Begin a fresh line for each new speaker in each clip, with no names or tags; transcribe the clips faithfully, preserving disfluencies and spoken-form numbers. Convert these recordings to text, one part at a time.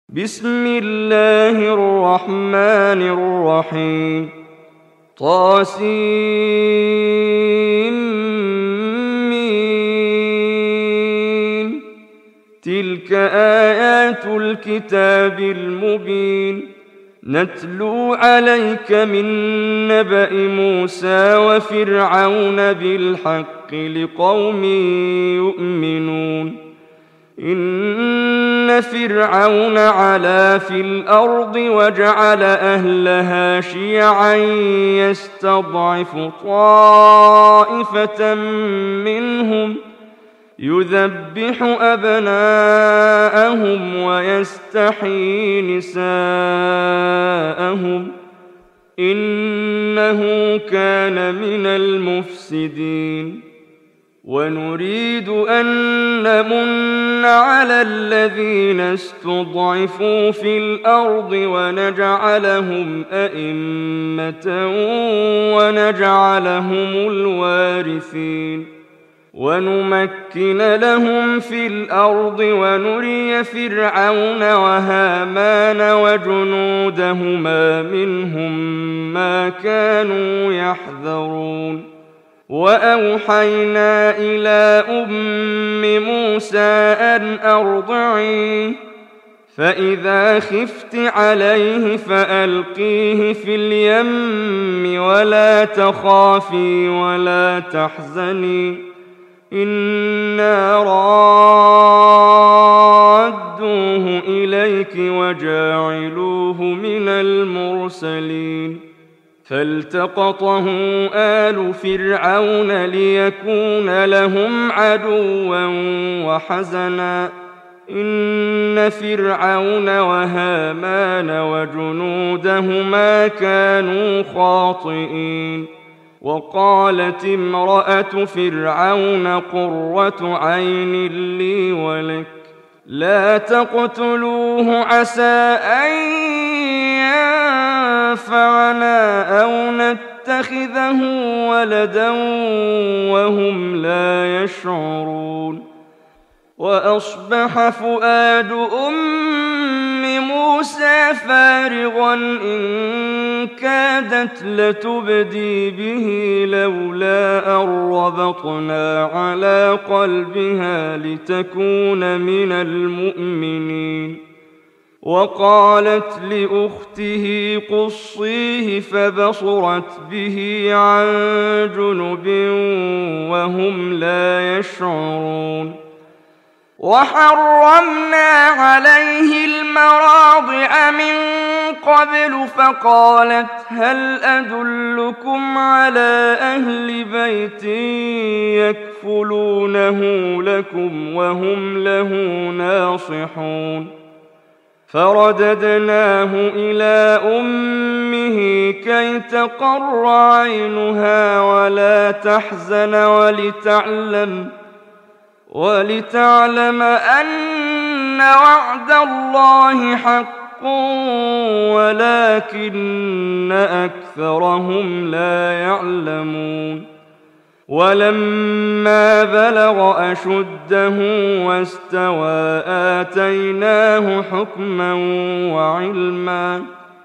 بسم الله الرحمن الرحيم طاسيم تلك آيات الكتاب المبين نتلو عليك من نبأ موسى وفرعون بالحق لقوم يؤمنون إن فرعون علا في الأرض وجعل أهلها شيعا يستضعف طائفة منهم يذبح أبناءهم ويستحيي نساءهم إنه كان من المفسدين ونريد أن نمن على الذين استضعفوا في الأرض ونجعلهم أئمة ونجعلهم الوارثين ونمكن لهم في الأرض ونري فرعون وهامان وجنودهما منهم ما كانوا يحذرون وأوحينا إلى أم موسى أن أرضعيه فإذا خفت عليه فألقيه في اليم ولا تخافي ولا تحزني إنا رادوه إليك وجاعلوه من المرسلين فالتقطه آل فرعون ليكون لهم عدوا وحزنا إن فرعون وهامان وجنودهما كانوا خاطئين وقالت امرأة فرعون قرة عين لي ولك لا تقتلوه عسى أن ينفعنا أو نتخذه ولدا وهم لا يشعرون وأصبح فؤاد أم موسى فارغا إن كادت لتبدي به لولا أن ربطنا على قلبها لتكون من المؤمنين وقالت لأخته قصيه فبصرت به عن جنب وهم لا يشعرون وحرمنا عليه المراضع من قبل فقالت هل أدلكم على أهل بيت يكفلونه لكم وهم له ناصحون فرددناه إلى أمه كي تقر عينها ولا تحزن ولتعلم ولتعلم أن وعد الله حق ولكن أكثرهم لا يعلمون ولما بلغ أشده واستوى آتيناه حكما وعلما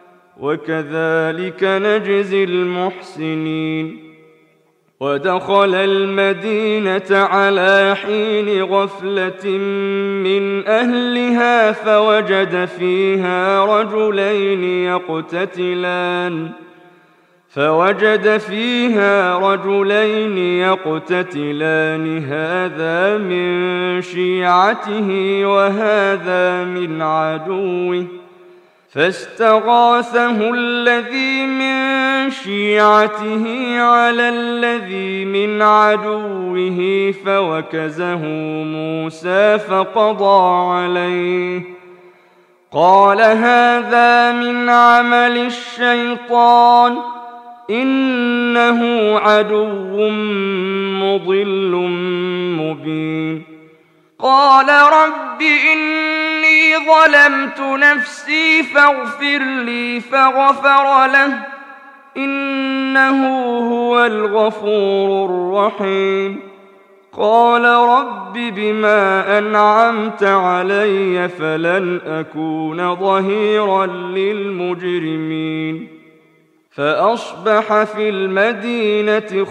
وكذلك نجزي المحسنين ودخل المدينة على حين غفلة من أهلها فوجد فيها رجلين يقتتلان فوجد فيها رجلين يقتتلان هذا من شيعته وهذا من عدوه فاستغاثه الذي من شيعته على الذي من عدوه فوكزه موسى فقضى عليه قال هذا من عمل الشيطان إنه عدو مضل مبين قال رب إني ظلمت نفسي فاغفر لي فغفر له إنه هو الغفور الرحيم قال رب بما أنعمت علي فلن أكون ظهيرا للمجرمين فأصبح في المدينة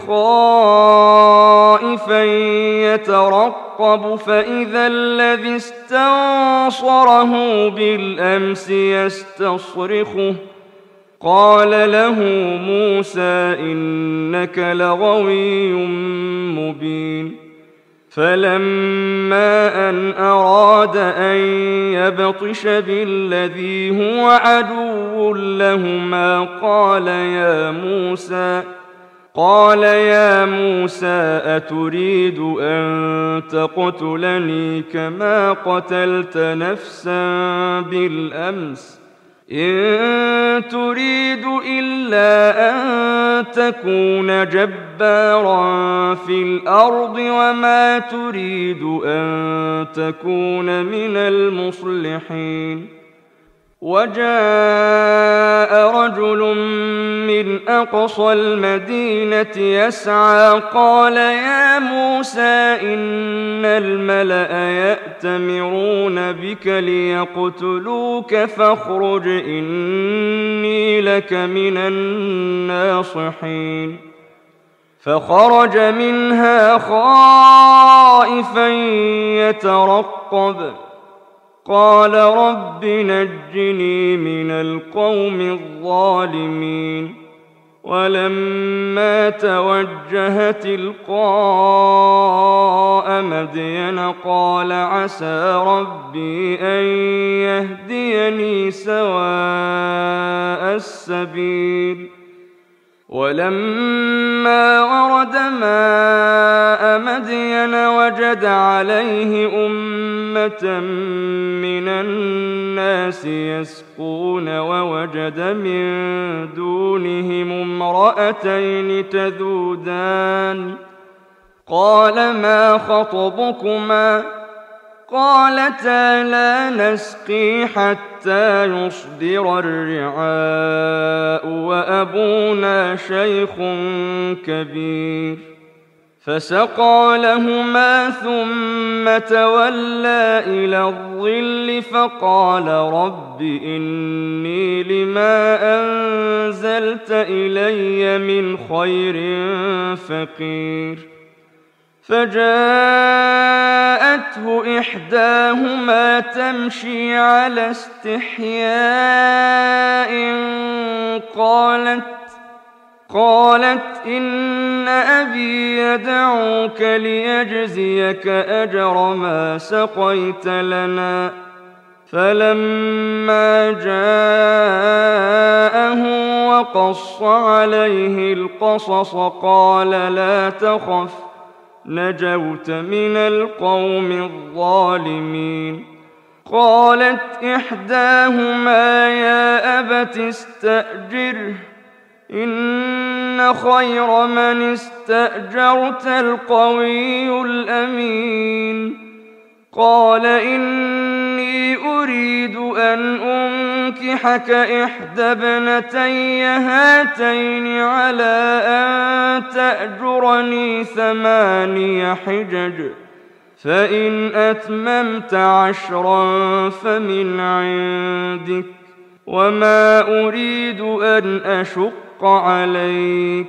خائفا يترقب فإذا الذي استنصره بالأمس يستصرخه قال له موسى إنك لغوي مبين فلما أن أراد أن يبطش بالذي هو عدو لهما قال يا موسى قال يا موسى أتريد أن تقتلني كما قتلت نفسا بالأمس إن تريد إلا أن تكون جبارا في الأرض وما تريد أن تكون من المصلحين وجاء رجل من أقصى المدينة يسعى قال يا موسى إن الملأ يأتمرون بك ليقتلوك فاخرج إني لك من الناصحين فخرج منها خائفا يترقب قال رب نجني من القوم الظالمين ولما توجه تلقاء مدين قال عسى ربي أن يهديني سواء السبيل ولما ورد ماء مدين وجد عليه أمة من الناس يسقون ووجد من دونهم امرأتين تذودان قال ما خطبكما قالتا لا نسقي حتى يصدر الرعاء وأبونا شيخ كبير فسقى لهما ثم تولى إلى الظل فقال رب إني لما أنزلت إلي من خير فقير فجاءته إحداهما تمشي على استحياء قالت قالت إن أبي يدعوك ليجزيك أجر ما سقيت لنا فلما جاءه وقص عليه القصص قال لا تخف نجوت من القوم الظالمين قالت إحداهما يا أبت استأجره إن خير من استأجرت القوي الأمين قال إني أريد أن أنكحك إحدى ابنتي هاتين على أن تأجرني ثماني حجج فإن أتممت عشرا فمن عندك وما أريد أن أشق عليك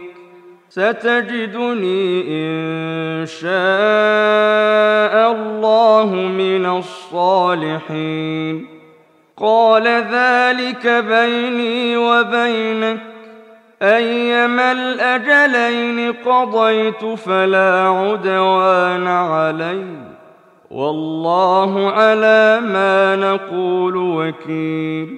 ستجدني إن شاء الله من الصالحين قال ذلك بيني وبينك أيما الأجلين قضيت فلا عدوان علي والله على ما نقول وكيل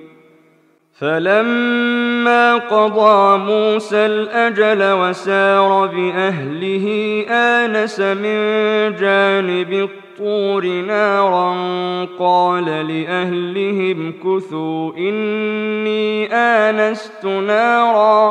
فلما قضى موسى الأجل وسار بأهله آنس من جانب الطور نارا قال لأهلهم كثوا إني آنست نارا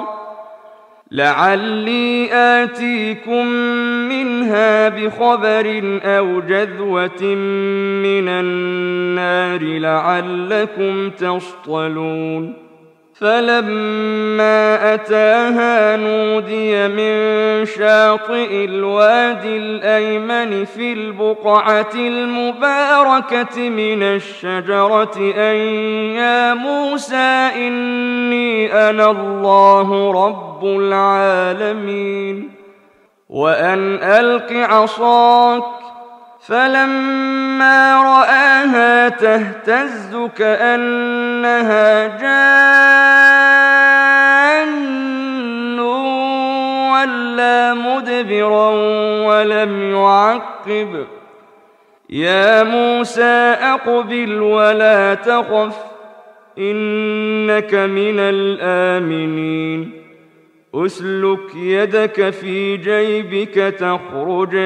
لعلي آتيكم منها بخبر أو جذوة من النار لعلكم تصطلون فلما أتاها نودي من شاطئ الوادي الأيمن في البقعة المباركة من الشجرة أن يا موسى إني أنا الله رب العالمين وأن ألق عصاك فلما رآها تهتز كأنها جان ولا مدبرا ولم يعقب يا موسى أقبل ولا تخف إنك من الآمنين أسلك يدك في جيبك تخرج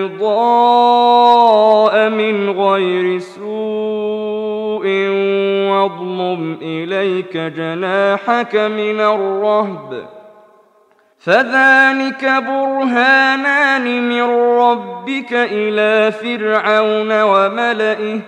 بيضاء من غير سوء واضمم إليك جناحك من الرهب فذلك برهانان من ربك إلى فرعون وملئه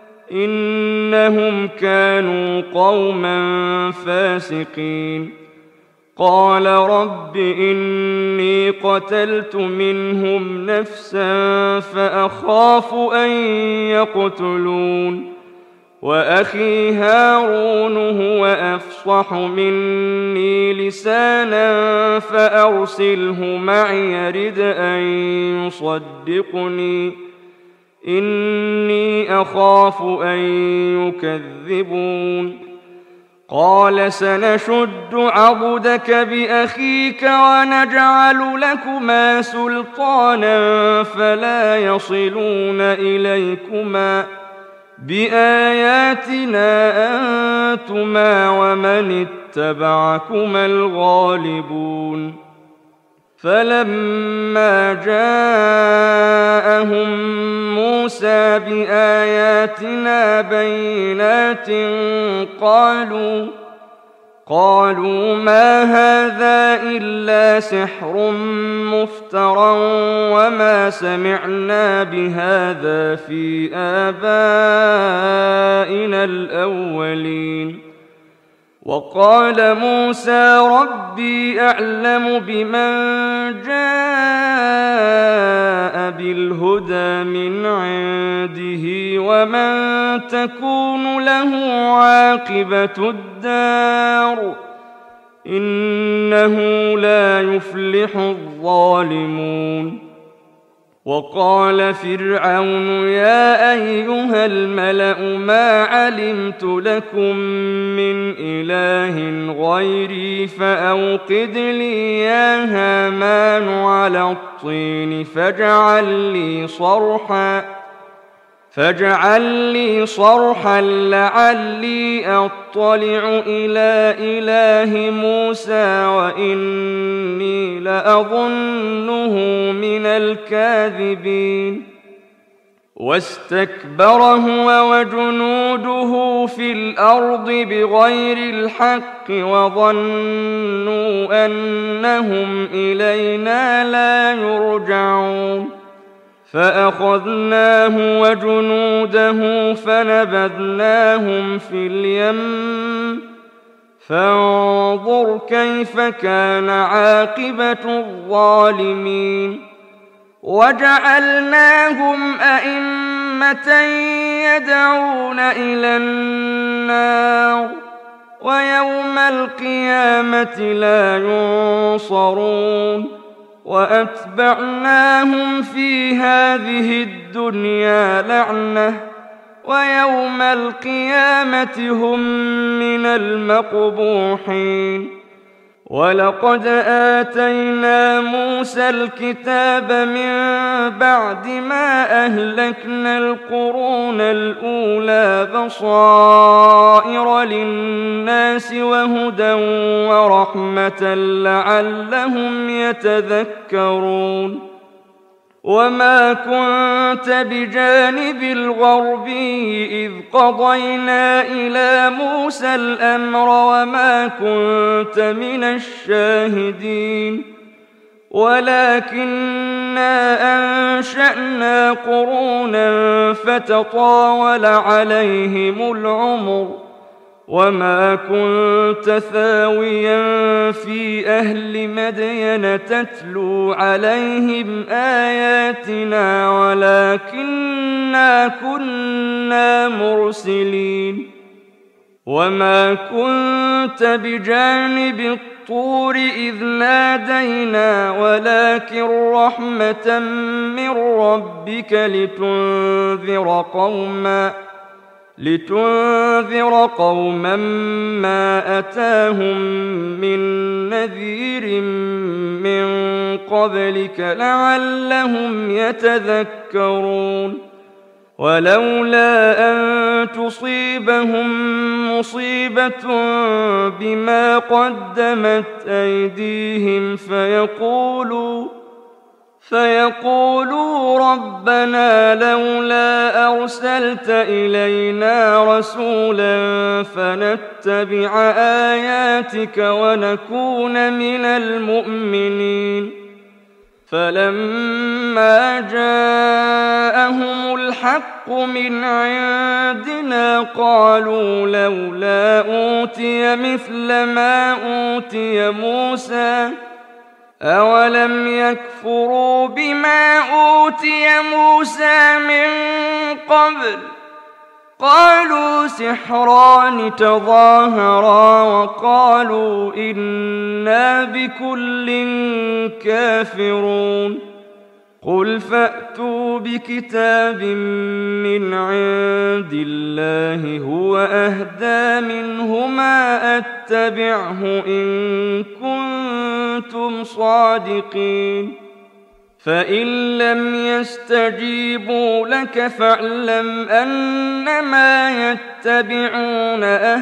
إنهم كانوا قوما فاسقين قال رب إني قتلت منهم نفسا فأخاف أن يقتلون وأخي هارون هو أفصح مني لسانا فأرسله معي يرد أن يصدقني إني أخاف أن يكذبون قال سنشد عضدك بأخيك ونجعل لكما سلطانا فلا يصلون إليكما بآياتنا أنتما ومن اتبعكما الغالبون فلما جاءهم موسى بآياتنا بينات قالوا قالوا ما هذا إلا سحر مفترى وما سمعنا بهذا في آبائنا الأولين وقال موسى ربي أعلم بمن جاء بالهدى من عنده ومن تكون له عاقبة الدار إنه لا يفلح الظالمون وقال فرعون يا أيها الملأ ما علمت لكم من إله غيري فأوقد لي يا هامان على الطين فاجعل لي صرحا فاجعل لي صرحا لعلي أطلع إلى إله موسى وإني لأظنه من الكاذبين واستكبر هو وجنوده في الأرض بغير الحق وظنوا أنهم إلينا لا يرجعون فأخذناه وجنوده فنبذناهم في اليم فانظر كيف كان عاقبة الظالمين وجعلناهم أئمة يدعون إلى النار ويوم القيامة لا ينصرون وأتبعناهم في هذه الدنيا لعنة ويوم القيامة هم من المقبوحين ولقد آتينا موسى الكتاب من بعد ما أهلكنا القرون الأولى بصائر للناس وهدى ورحمة لعلهم يتذكرون وما كنت بجانب الغربي إذ قضينا إلى موسى الأمر وما كنت من الشاهدين ولكننا أنشأنا قرونا فتطاول عليهم العمر وما كنت ثاويا في أهل مدين تتلو عليهم آياتنا ولكننا كنا مرسلين وما كنت بجانب الطور إذ نادينا ولكن رحمة من ربك لتنذر قوما لتنذر قوما ما أتاهم من نذير من قبلك لعلهم يتذكرون ولولا أن تصيبهم مصيبة بما قدمت أيديهم فيقولوا فيقولوا ربنا لولا أرسلت إلينا رسولا فنتبع آياتك ونكون من المؤمنين فلما جاءهم الحق من عندنا قالوا لولا أوتي مثل ما أوتي موسى أولم يكفروا بما أوتي موسى من قبل قالوا سحران تظاهرا وقالوا إنا بكل كافرون قل فأتوا بكتاب من عند الله هو أهدى منهما أتبعه إن كنتم صادقين فإن لم يستجيبوا لك فاعلم أنما يتبعون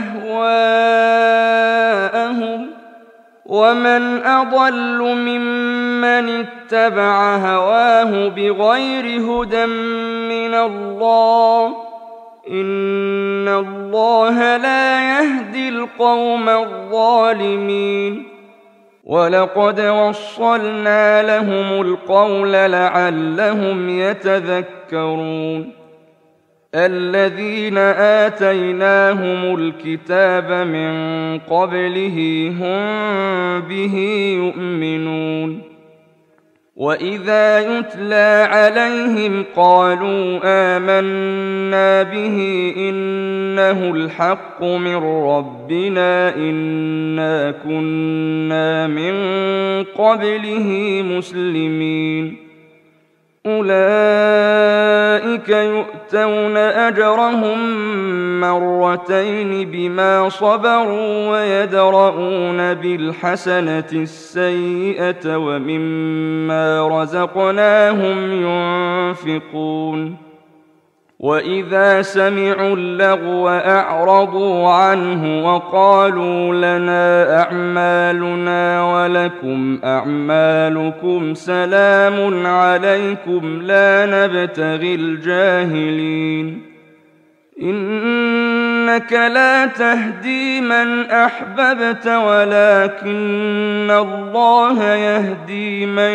أهواءهم ومن أضل ممن اتبع هواه بغير هدى من الله إن الله لا يهدي القوم الظالمين ولقد وصلنا لهم القول لعلهم يتذكرون الذين آتيناهم الكتاب من قبله هم به يؤمنون وإذا يتلى عليهم قالوا آمنا به إنه الحق من ربنا إنا كنا من قبله مسلمين أولئك يؤتون أجرهم مرتين بما صبروا ويدرؤون بالحسنة السيئة ومما رزقناهم ينفقون وإذا سمعوا اللغو أعرضوا عنه وقالوا لنا أعمالنا ولكم أعمالكم سلام عليكم لا نبتغي الجاهلين إنك لا تهدي من أحببت ولكن الله يهدي من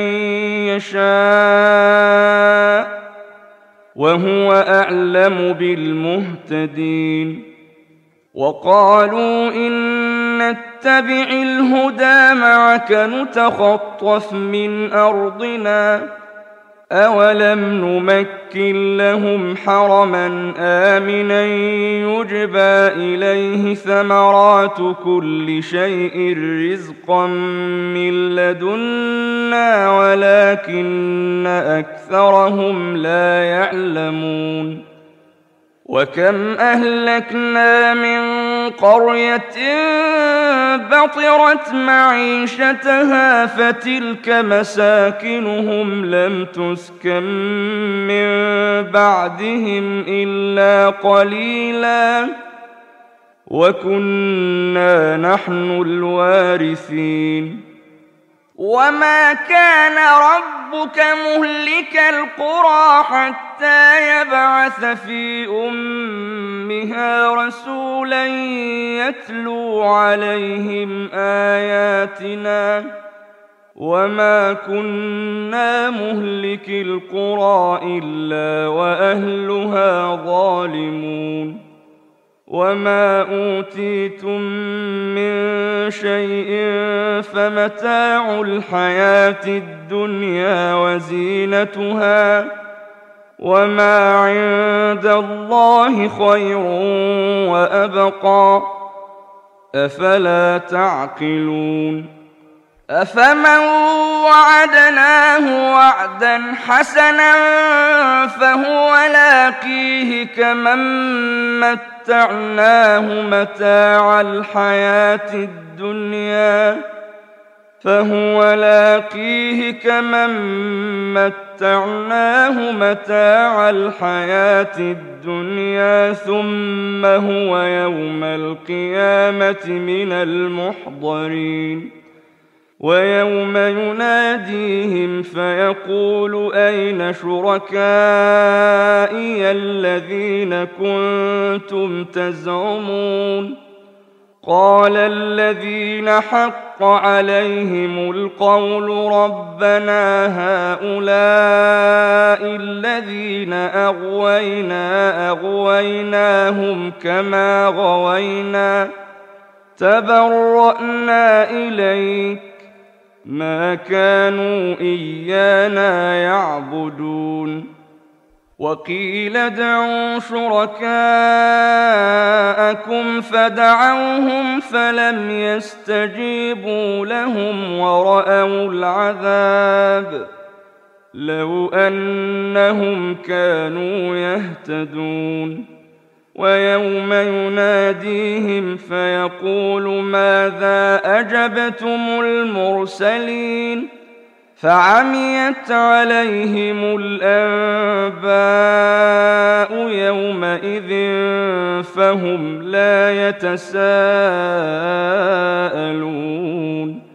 يشاء وهو أعلم بالمهتدين وقالوا إن نتبع الهدى معك نتخطف من أرضنا أولم نمكن لهم حرما آمنا يجبى إليه ثمرات كل شيء رزقا من لدنا ولكن أكثرهم لا يعلمون وكم أهلكنا من قرية بطرت معيشتها فتلك مساكنهم لم تسكن من بعدهم إلا قليلا وكنا نحن الوارثين وما كان ربك مهلك القرى حتى يبعث في أمها رسولا يتلو عليهم آياتنا وما كنا مهلك القرى إلا وأهلها ظالمون وما أوتيتم من شيء فمتاع الحياة الدنيا وزينتها وما عند الله خير وأبقى أفلا تعقلون أفمن وعدناه وعدا حسنا فهو لاقيه كمن متعناه متاع الحياة الدنيا فهو لاقيه كمن متعناه متاع الحياة الدنيا ثم هو يوم القيامة من المحضرين ويوم يناديهم فيقول أين شركائي الذين كنتم تزعمون قال الذين حق عليهم القول ربنا هؤلاء الذين أغوينا أغويناهم كما غوينا تبرأنا إليك ما كانوا إيانا يعبدون وقيل ادعوا شركاءكم فدعوهم فلم يستجيبوا لهم ورأوا العذاب لو أنهم كانوا يهتدون ويوم يناديهم فيقول ماذا أجبتم المرسلين فعميت عليهم الأنباء يومئذ فهم لا يتساءلون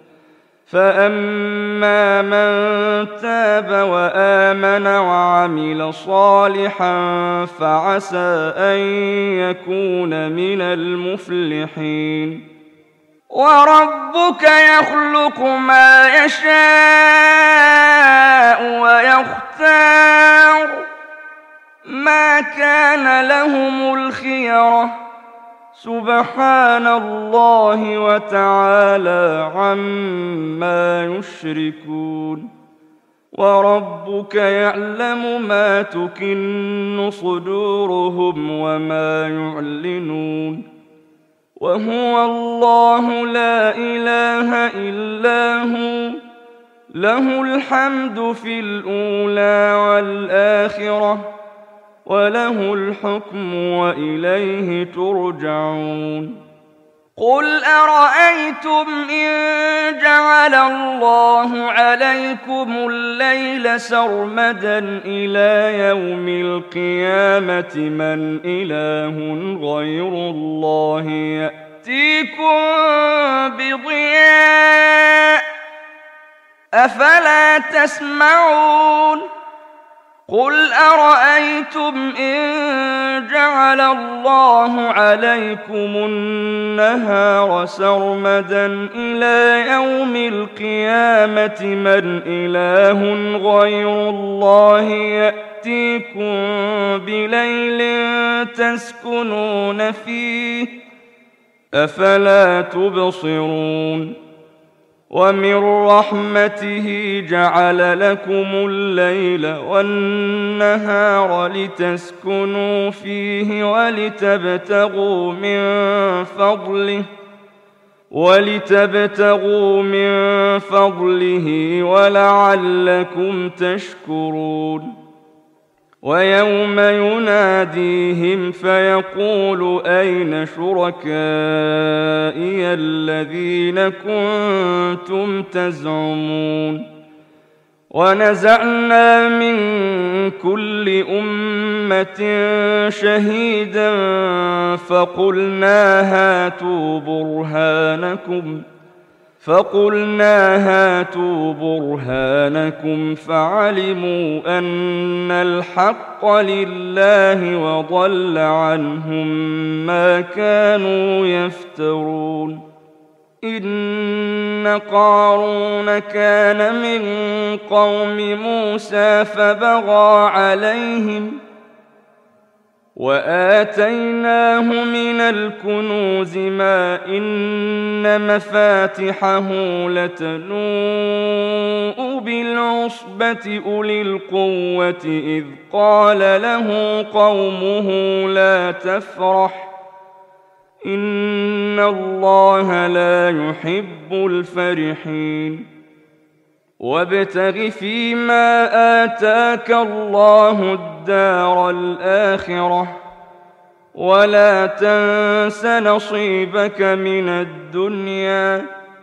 فأما من تاب وآمن وعمل صالحا فعسى أن يكون من المفلحين وربك يخلق ما يشاء ويختار ما كان لهم الخيرة سبحان الله وتعالى عما يشركون وربك يعلم ما تكن صدورهم وما يعلنون وهو الله لا إله إلا هو له الحمد في الأولى والآخرة وله الحكم وإليه ترجعون قل أرأيتم إن جعل الله عليكم الليل سرمدا إلى يوم القيامة من إله غير الله يأتيكم بضياء أفلا تسمعون قل أرأيتم إن جعل الله عليكم النهار سرمدا إلى يوم القيامة من إله غير الله يأتيكم بليل تسكنون فيه أفلا تبصرون ومن رحمته جعل لكم الليل والنهار لتسكنوا فيه ولتبتغوا من فضله ولتبتغوا من فضله ولعلكم تشكرون ويوم يناديهم فيقول أين شركائي الذين كنتم تزعمون ونزعنا من كل أمة شهيدا فقلنا هاتوا برهانكم فقلنا هاتوا برهانكم فعلموا أن الحق لله وضل عنهم ما كانوا يفترون إن قارون كان من قوم موسى فبغى عليهم وآتيناه من الكنوز ما إن مفاتحه لتنوء بالعصبة أولي القوة إذ قال له قومه لا تفرح إن الله لا يحب الفرحين وابتغ فيما آتاك الله الدار الآخرة ولا تنس نصيبك من الدنيا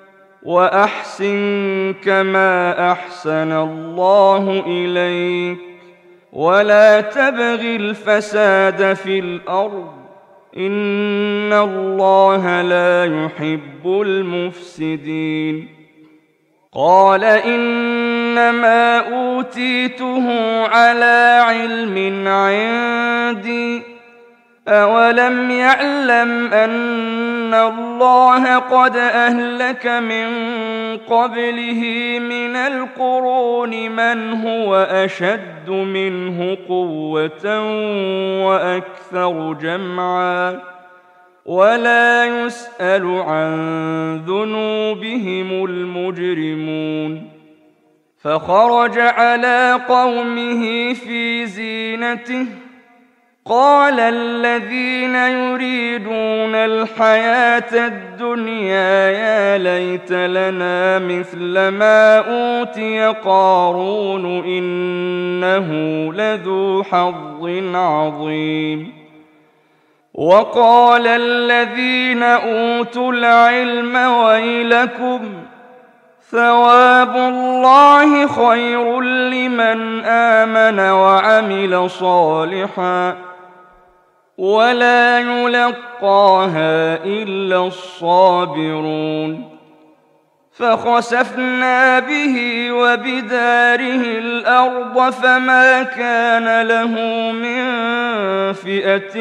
وأحسن كما أحسن الله إليك ولا تبغ الفساد في الأرض إن الله لا يحب المفسدين قال إنما أوتيته على علم عندي أولم يعلم أن الله قد أهلك من قبله من القرون من هو أشد منه قوة وأكثر جمعا ولا يسأل عن ذنوبهم المجرمون فخرج على قومه في زينته قال الذين يريدون الحياة الدنيا يا ليت لنا مثل ما أوتي قارون إنه لذو حظ عظيم وقال الذين أوتوا العلم ويلكم ثواب الله خير لمن آمن وعمل صالحا ولا يلقاها إلا الصابرون فخسفنا به وبداره الأرض فما كان له من فئة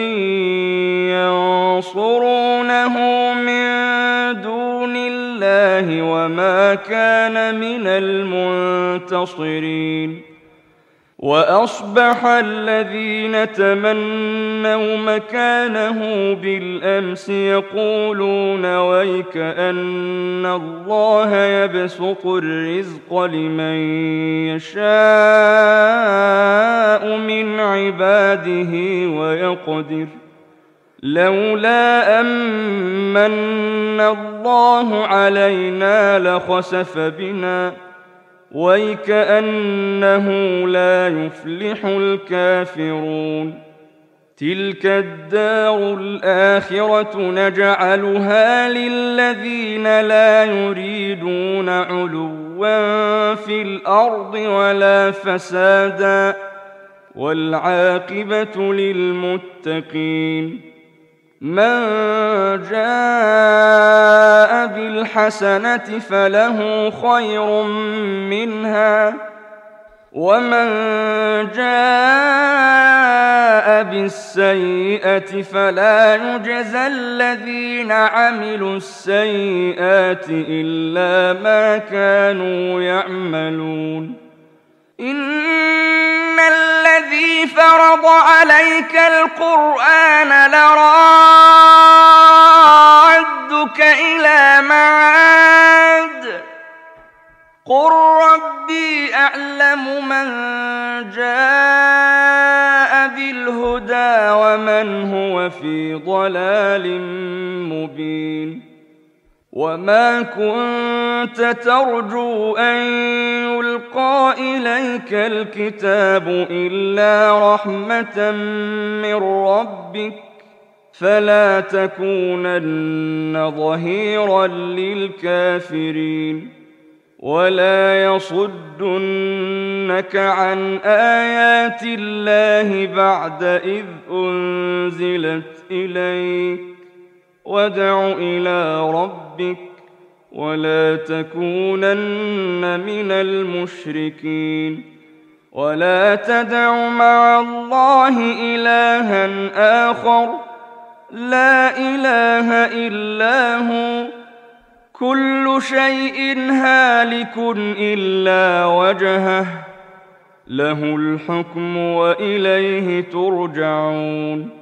ينصرونه من دون الله وما كان من المنتصرين وأصبح الذين تمنوا مكانه بالأمس يقولون ويك أن الله يبسط الرزق لمن يشاء من عباده ويقدر لولا أمن الله علينا لخسف بنا ويكأنه لا يفلح الكافرون تلك الدار الآخرة نجعلها للذين لا يريدون علوا في الأرض ولا فسادا والعاقبة للمتقين من جاء بالحسنة فله خير منها ومن جاء بالسيئة فلا يجزى الذين عملوا السيئات إلا ما كانوا يعملون إن الذي فرض عليك القرآن لرادك إلى معاد قل ربي أعلم من جاء بالهدى ومن هو في ضلال مبين وما كنت ترجو أن يلقى إليك الكتاب إلا رحمة من ربك فلا تكونن ظهيرا للكافرين ولا يصدنك عن آيات الله بعد إذ أنزلت إليك وادع إلى ربك ولا تكونن من المشركين ولا تدع مع الله إلها آخر لا إله إلا هو كل شيء هالك إلا وجهه له الحكم وإليه ترجعون